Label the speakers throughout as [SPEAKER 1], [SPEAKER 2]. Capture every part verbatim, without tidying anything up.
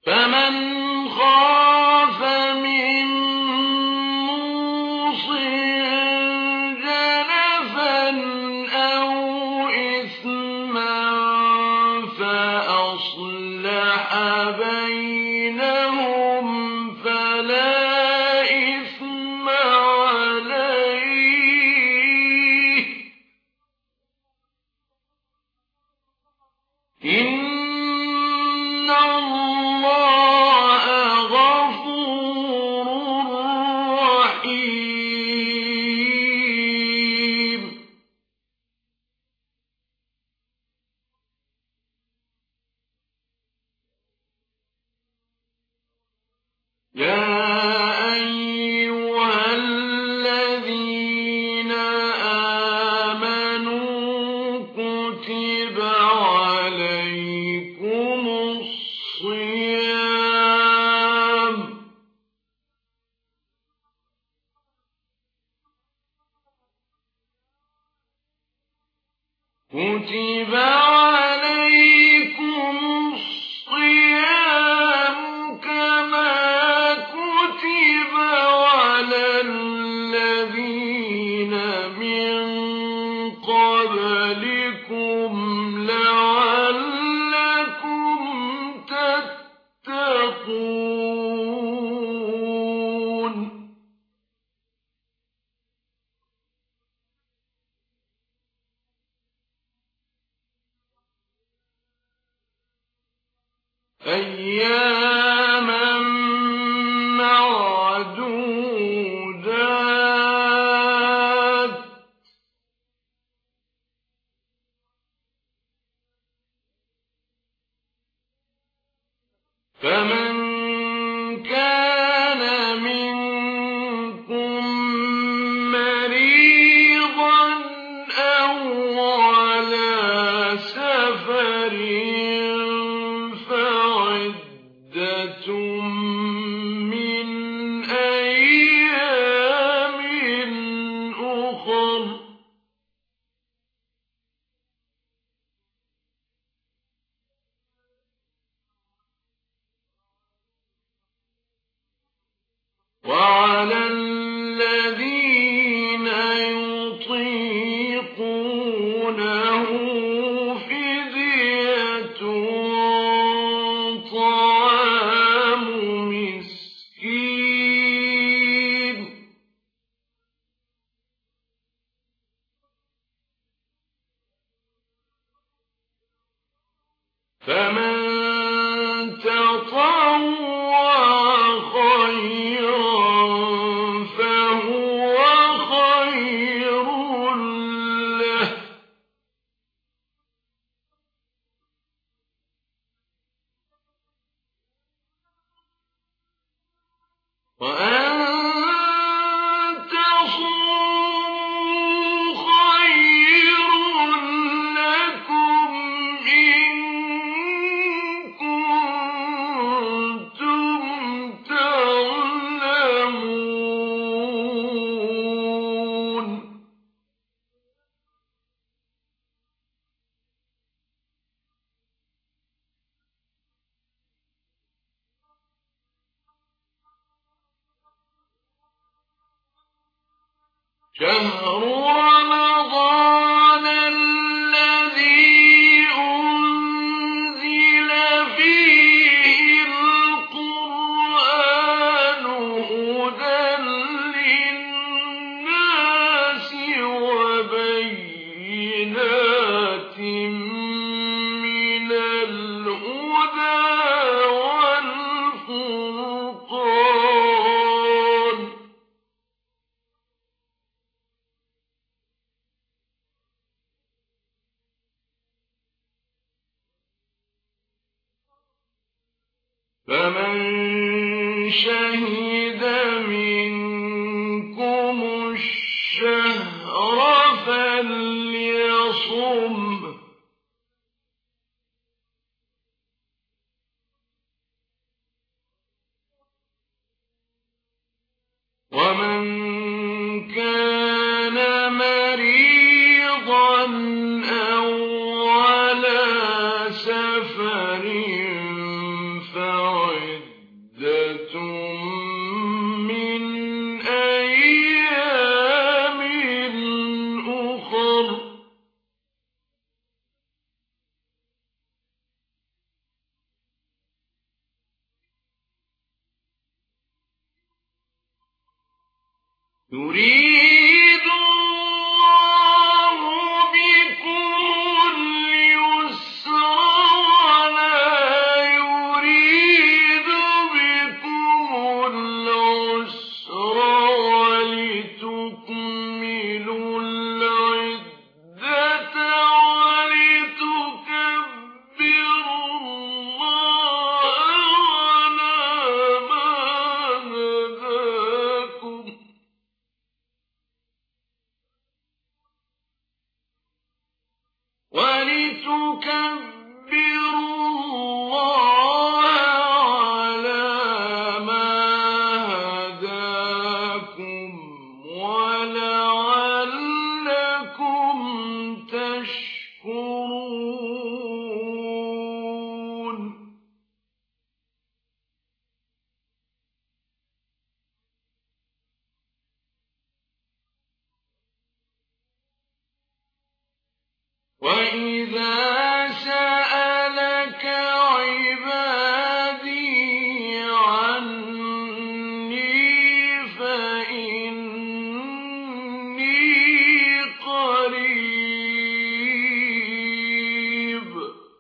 [SPEAKER 1] فمن خاف من موص جنفا أو إثما فأصلح بينهم فلا إثم عليه إن الله غفور رحيم. يا أيها الذين آمنوا كتب عليكم الصيام كتب عليكم الصيام كما كتب على الذين من قبلكم لعلكم تتقون. أياما معدودات فمن كان منكم مريضا أو على سفر فعدة من أيام أخر وعلى الذين يطيقونه فدية طعام مسكين فمن تطوع خيرا فهو خير له وأن تصوموا خير لكم إن كنتم تعلمون. شهر رمضان الذي أنزل فيه القرآن هدى للناس وبينات من الهدى والفرقان فمن شهد منكم الشهر فليصم ومن كان مريضا أو على سفر فعدة يريد الله بكم اليسر ولا يريد بكم العسر ولتكملوا العدة ولتكبروا الله على ما هداكم ولتكبروا الله على ما هداكم ولعلكم تشكرون. وَإِذَا سَأَلَكَ عِبَادِي عَنِّي فَإِنِّي قَرِيبٌ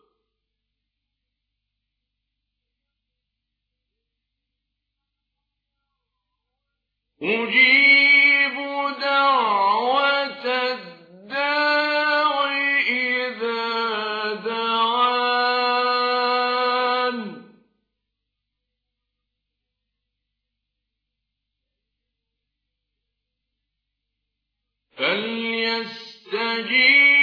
[SPEAKER 1] أُجِيبُ دَعْوَةَ الدَّاعِ إِذَا دَعَانِ فَلْيَسْتَجِيبُوا